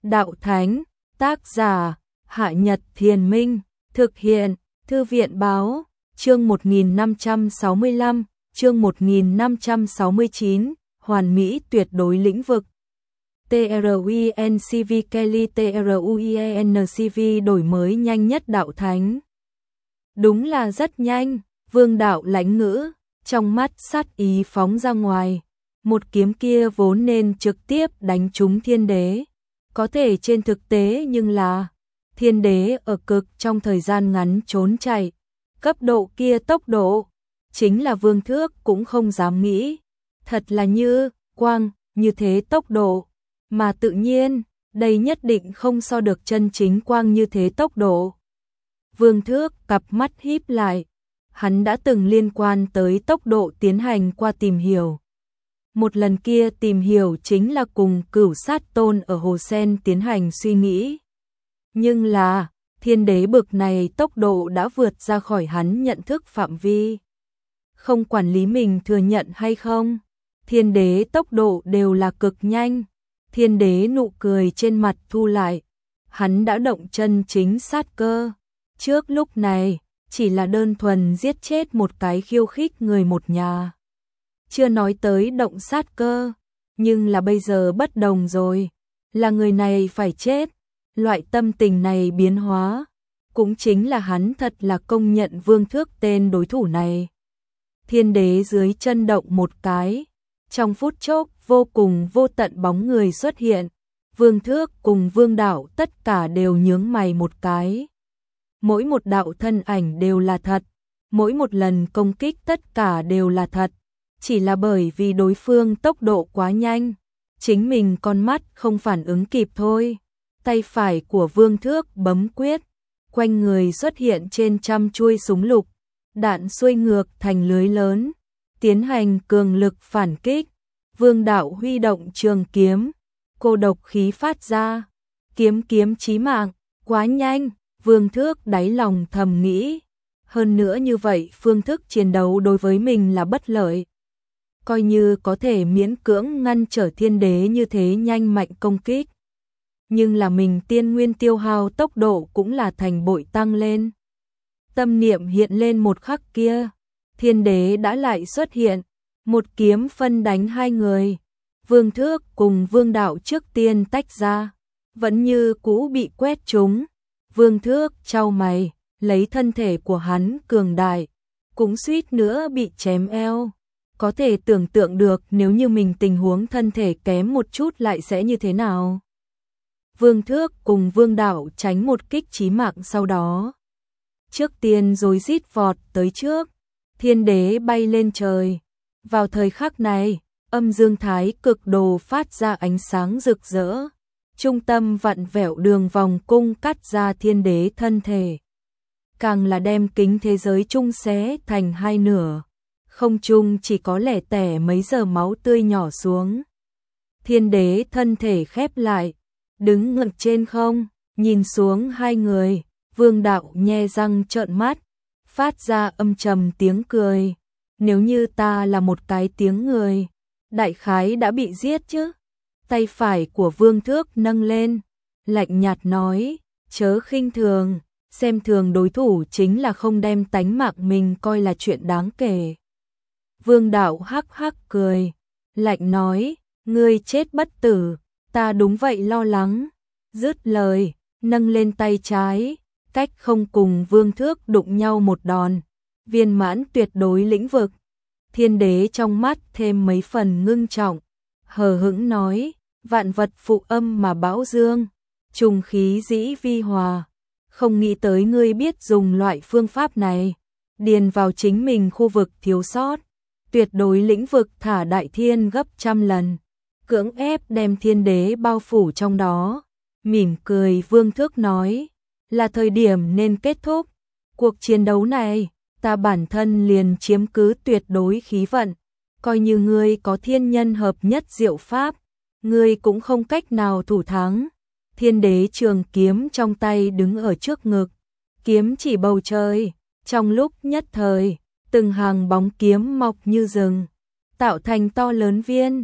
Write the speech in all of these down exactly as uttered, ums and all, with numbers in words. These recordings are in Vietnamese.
Đạo Thánh, tác giả, Hạ Nhật Thiền Minh, thực hiện, Thư viện Báo, chương một nghìn năm trăm sáu mươi lăm, chương một nghìn năm trăm sáu mươi chín, hoàn mỹ tuyệt đối lĩnh vực. TRUINCV Kelly TRUINCV đổi mới nhanh nhất Đạo Thánh. Đúng là rất nhanh, Vương Đạo lãnh ngữ, trong mắt sát ý phóng ra ngoài. Một kiếm kia vốn nên trực tiếp đánh trúng Thiên Đế. Có thể trên thực tế nhưng là Thiên Đế ở cực trong thời gian ngắn trốn chạy. Cấp độ kia tốc độ, chính là Vương Thước cũng không dám nghĩ. Thật là như, quang, như thế tốc độ. Mà tự nhiên, đây nhất định không so được chân chính quang như thế tốc độ. Vương Thước cặp mắt híp lại. Hắn đã từng liên quan tới tốc độ tiến hành qua tìm hiểu. Một lần kia tìm hiểu chính là cùng Cửu Sát Tôn ở Hồ Sen tiến hành suy nghĩ. Nhưng là, Thiên Đế bực này tốc độ đã vượt ra khỏi hắn nhận thức phạm vi. Không quản lý mình thừa nhận hay không, Thiên Đế tốc độ đều là cực nhanh. Thiên Đế nụ cười trên mặt thu lại. Hắn đã động chân chính sát cơ. Trước lúc này, chỉ là đơn thuần giết chết một cái khiêu khích người một nhà. Chưa nói tới động sát cơ, nhưng là bây giờ bất đồng rồi, là người này phải chết. Loại tâm tình này biến hóa, cũng chính là hắn thật là công nhận Vương Thước tên đối thủ này. Thiên Đế dưới chân động một cái, trong phút chốc vô cùng vô tận bóng người xuất hiện. Vương Thước cùng Vương Đạo tất cả đều nhướng mày một cái. Mỗi một đạo thân ảnh đều là thật, mỗi một lần công kích tất cả đều là thật. Chỉ là bởi vì đối phương tốc độ quá nhanh, chính mình con mắt không phản ứng kịp thôi. Tay phải của Vương Thước bấm quyết, quanh người xuất hiện trên trăm chuôi súng lục, đạn xuôi ngược thành lưới lớn, tiến hành cường lực phản kích. Vương Đạo huy động trường kiếm, cô độc khí phát ra, kiếm kiếm chí mạng, quá nhanh. Vương Thước đáy lòng thầm nghĩ, hơn nữa như vậy phương thức chiến đấu đối với mình là bất lợi. Coi như có thể miễn cưỡng ngăn trở Thiên Đế như thế nhanh mạnh công kích. Nhưng là mình tiên nguyên tiêu hao tốc độ cũng là thành bội tăng lên. Tâm niệm hiện lên một khắc kia, Thiên Đế đã lại xuất hiện, một kiếm phân đánh hai người. Vương Thước cùng Vương Đạo trước tiên tách ra, vẫn như cũ bị quét trúng. Vương Thước chau mày, lấy thân thể của hắn cường đại, cũng suýt nữa bị chém eo. Có thể tưởng tượng được nếu như mình tình huống thân thể kém một chút lại sẽ như thế nào. Vương Thước cùng Vương Đạo tránh một kích chí mạng sau đó. Trước tiên rồi rít vọt tới trước, Thiên Đế bay lên trời. Vào thời khắc này, âm dương thái cực đồ phát ra ánh sáng rực rỡ. Trung tâm vặn vẹo đường vòng cung cắt ra Thiên Đế thân thể. Càng là đem kính thế giới chung xé thành hai nửa. Không chung chỉ có lẻ tẻ mấy giờ máu tươi nhỏ xuống. Thiên Đế thân thể khép lại, đứng ngẩng trên không, nhìn xuống hai người. Vương Đạo nhe răng trợn mắt, phát ra âm trầm tiếng cười. Nếu như ta là một cái tiếng người, đại khái đã bị giết chứ. Tay phải của Vương Thước nâng lên, lạnh nhạt nói, chớ khinh thường, xem thường đối thủ chính là không đem tánh mạng mình coi là chuyện đáng kể. Vương Đạo hắc hắc cười, lạnh nói, ngươi chết bất tử, ta đúng vậy lo lắng. Dứt lời, nâng lên tay trái, cách không cùng Vương Thước đụng nhau một đòn, viên mãn tuyệt đối lĩnh vực. Thiên Đế trong mắt thêm mấy phần ngưng trọng, hờ hững nói, vạn vật phụ âm mà bão dương, trùng khí dĩ vi hòa. Không nghĩ tới ngươi biết dùng loại phương pháp này, điền vào chính mình khu vực thiếu sót, tuyệt đối lĩnh vực thả đại thiên gấp trăm lần, cưỡng ép đem Thiên Đế bao phủ trong đó. Mỉm cười Vương Thước nói, là thời điểm nên kết thúc. Cuộc chiến đấu này, ta bản thân liền chiếm cứ tuyệt đối khí vận, coi như ngươi có thiên nhân hợp nhất diệu pháp, ngươi cũng không cách nào thủ thắng. Thiên Đế trường kiếm trong tay đứng ở trước ngực, kiếm chỉ bầu trời, trong lúc nhất thời, từng hàng bóng kiếm mọc như rừng, tạo thành to lớn viên.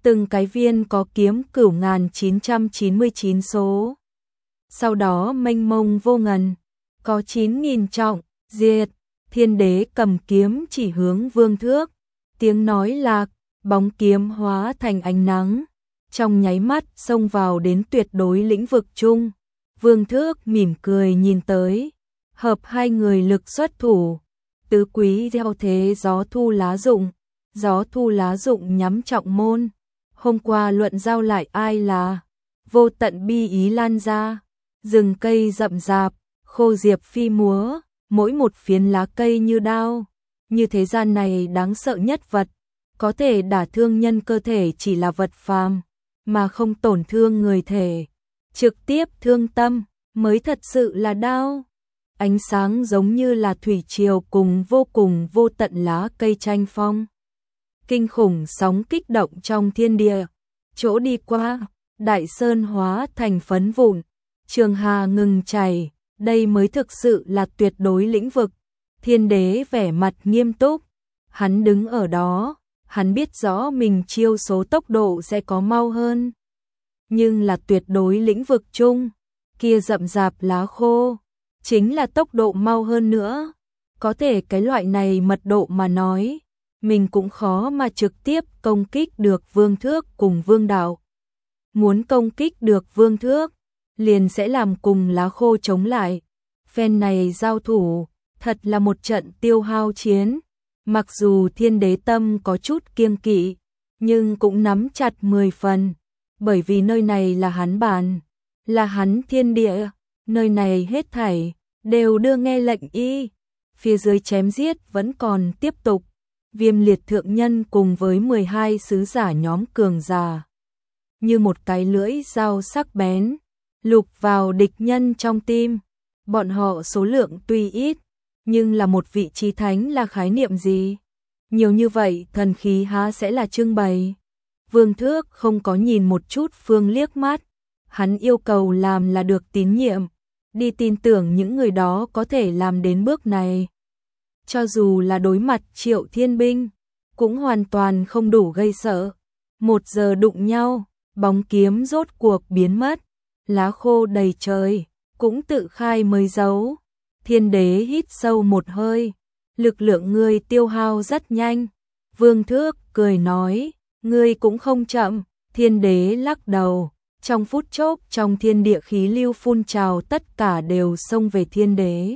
từng cái viên có kiếm cửu ngàn chín trăm chín mươi chín số. Sau đó mênh mông vô ngần, có chín nghìn trọng, diệt, thiên đế cầm kiếm chỉ hướng Vương Thước, tiếng nói lạc, bóng kiếm hóa thành ánh nắng, trong nháy mắt xông vào đến tuyệt đối lĩnh vực chung. Vương Thước mỉm cười nhìn tới, hợp hai người lực xuất thủ, tứ quý gieo thế gió thu lá rụng, gió thu lá rụng nhắm trọng môn. Hôm qua luận giao lại ai là vô tận bi ý lan ra, rừng cây rậm rạp, khô diệp phi múa, mỗi một phiến lá cây như đao, như thế gian này đáng sợ nhất vật, có thể đả thương nhân cơ thể chỉ là vật phàm, mà không tổn thương người thể, trực tiếp thương tâm mới thật sự là đao. Ánh sáng giống như là thủy triều cùng vô cùng vô tận lá cây tranh phong. Kinh khủng sóng kích động trong thiên địa, chỗ đi qua, đại sơn hóa thành phấn vụn, trường hà ngừng chảy, đây mới thực sự là tuyệt đối lĩnh vực. Thiên đế vẻ mặt nghiêm túc, hắn đứng ở đó, hắn biết rõ mình chiêu số tốc độ sẽ có mau hơn. Nhưng là tuyệt đối lĩnh vực chung, kia rậm rạp lá khô, chính là tốc độ mau hơn nữa. Có thể cái loại này mật độ mà nói, mình cũng khó mà trực tiếp công kích được Vương Thước cùng Vương Đạo. Muốn công kích được Vương Thước, liền sẽ làm cùng lá khô chống lại. Phen này giao thủ, thật là một trận tiêu hao chiến. Mặc dù thiên đế tâm có chút kiêng kỵ, nhưng cũng nắm chặt mười phần. Bởi vì nơi này là hắn bàn, là hắn thiên địa, nơi này hết thảy, đều đưa nghe lệnh y. Phía dưới chém giết vẫn còn tiếp tục. Viêm liệt thượng nhân cùng với mười hai sứ giả nhóm cường giả, như một cái lưỡi dao sắc bén, lục vào địch nhân trong tim. Bọn họ số lượng tuy ít, nhưng là một vị trí thánh là khái niệm gì? Nhiều như vậy thần khí há sẽ là trưng bày? Vương Thước không có nhìn một chút Phương liếc mắt, hắn yêu cầu làm là được tín nhiệm, đi tin tưởng những người đó có thể làm đến bước này. Cho dù là đối mặt Triệu Thiên binh, cũng hoàn toàn không đủ gây sợ. Một giờ đụng nhau, bóng kiếm rốt cuộc biến mất, lá khô đầy trời, cũng tự khai mới giấu. Thiên đế hít sâu một hơi, lực lượng ngươi tiêu hao rất nhanh. Vương Thước cười nói, ngươi cũng không chậm. Thiên đế lắc đầu, trong phút chốc trong thiên địa khí lưu phun trào, tất cả đều xông về thiên đế.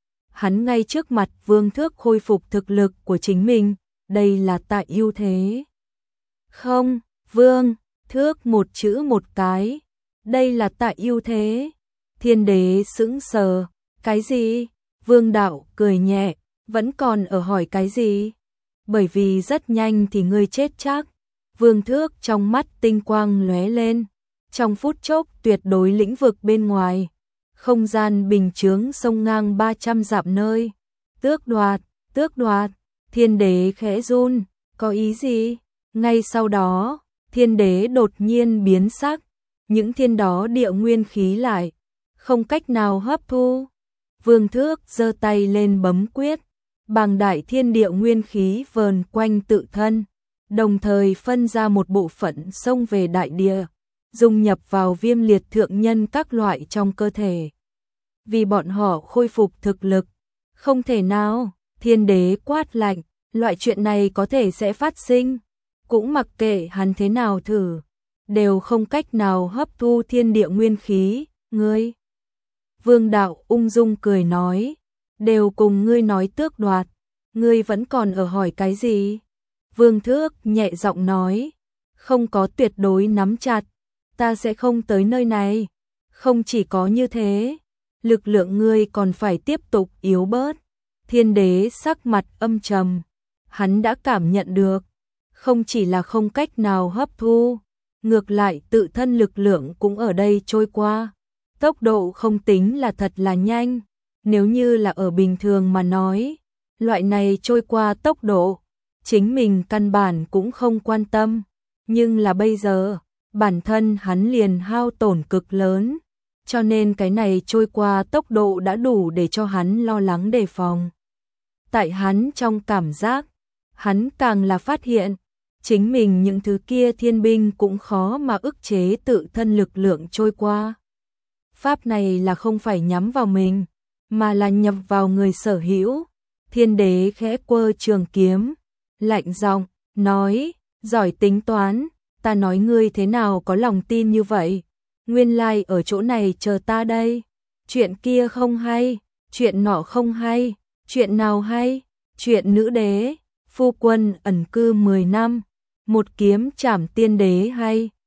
Hắn ngay trước mặt Vương Thước khôi phục thực lực của chính mình, đây là tại ưu thế. Không, Vương Thước một chữ một cái, đây là tại ưu thế. Thiên đế sững sờ, cái gì? Vương Đạo cười nhẹ, vẫn còn ở hỏi cái gì? Bởi vì rất nhanh thì ngươi chết chắc. Vương Thước trong mắt tinh quang lóe lên, trong phút chốc tuyệt đối lĩnh vực bên ngoài. Không gian bình chướng sông ngang ba trăm dặm nơi. Tước đoạt, tước đoạt, thiên đế khẽ run, có ý gì? Ngay sau đó, thiên đế đột nhiên biến sắc, những thiên đó địa nguyên khí lại, không cách nào hấp thu. Vương Thước giơ tay lên bấm quyết, bàng đại thiên địa nguyên khí vờn quanh tự thân, đồng thời phân ra một bộ phận xông về đại địa, dung nhập vào viêm liệt thượng nhân các loại trong cơ thể. Vì bọn họ khôi phục thực lực, không thể nào. Thiên đế quát lạnh, loại chuyện này có thể sẽ phát sinh, cũng mặc kệ hắn thế nào thử, đều không cách nào hấp thu thiên địa nguyên khí. Ngươi, Vương Đạo ung dung cười nói, đều cùng ngươi nói tước đoạt, ngươi vẫn còn ở hỏi cái gì? Vương Thước nhẹ giọng nói, không có tuyệt đối nắm chặt, ta sẽ không tới nơi này. Không chỉ có như thế, lực lượng ngươi còn phải tiếp tục yếu bớt. Thiên đế sắc mặt âm trầm, hắn đã cảm nhận được, không chỉ là không cách nào hấp thu, ngược lại tự thân lực lượng cũng ở đây trôi qua. Tốc độ không tính là thật là nhanh, nếu như là ở bình thường mà nói, loại này trôi qua tốc độ, chính mình căn bản cũng không quan tâm, nhưng là bây giờ, bản thân hắn liền hao tổn cực lớn, cho nên cái này trôi qua tốc độ đã đủ để cho hắn lo lắng đề phòng. Tại hắn trong cảm giác, hắn càng là phát hiện, chính mình những thứ kia thiên binh cũng khó mà ức chế tự thân lực lượng trôi qua. Pháp này là không phải nhắm vào mình, mà là nhập vào người sở hữu. Thiên đế khẽ quơ trường kiếm, lạnh giọng nói, giỏi tính toán, ta nói ngươi thế nào có lòng tin như vậy, nguyên lai ở chỗ này chờ ta đây, chuyện kia không hay, chuyện nọ không hay, chuyện nào hay, chuyện nữ đế, phu quân ẩn cư mười năm, một kiếm trảm tiên đế hay.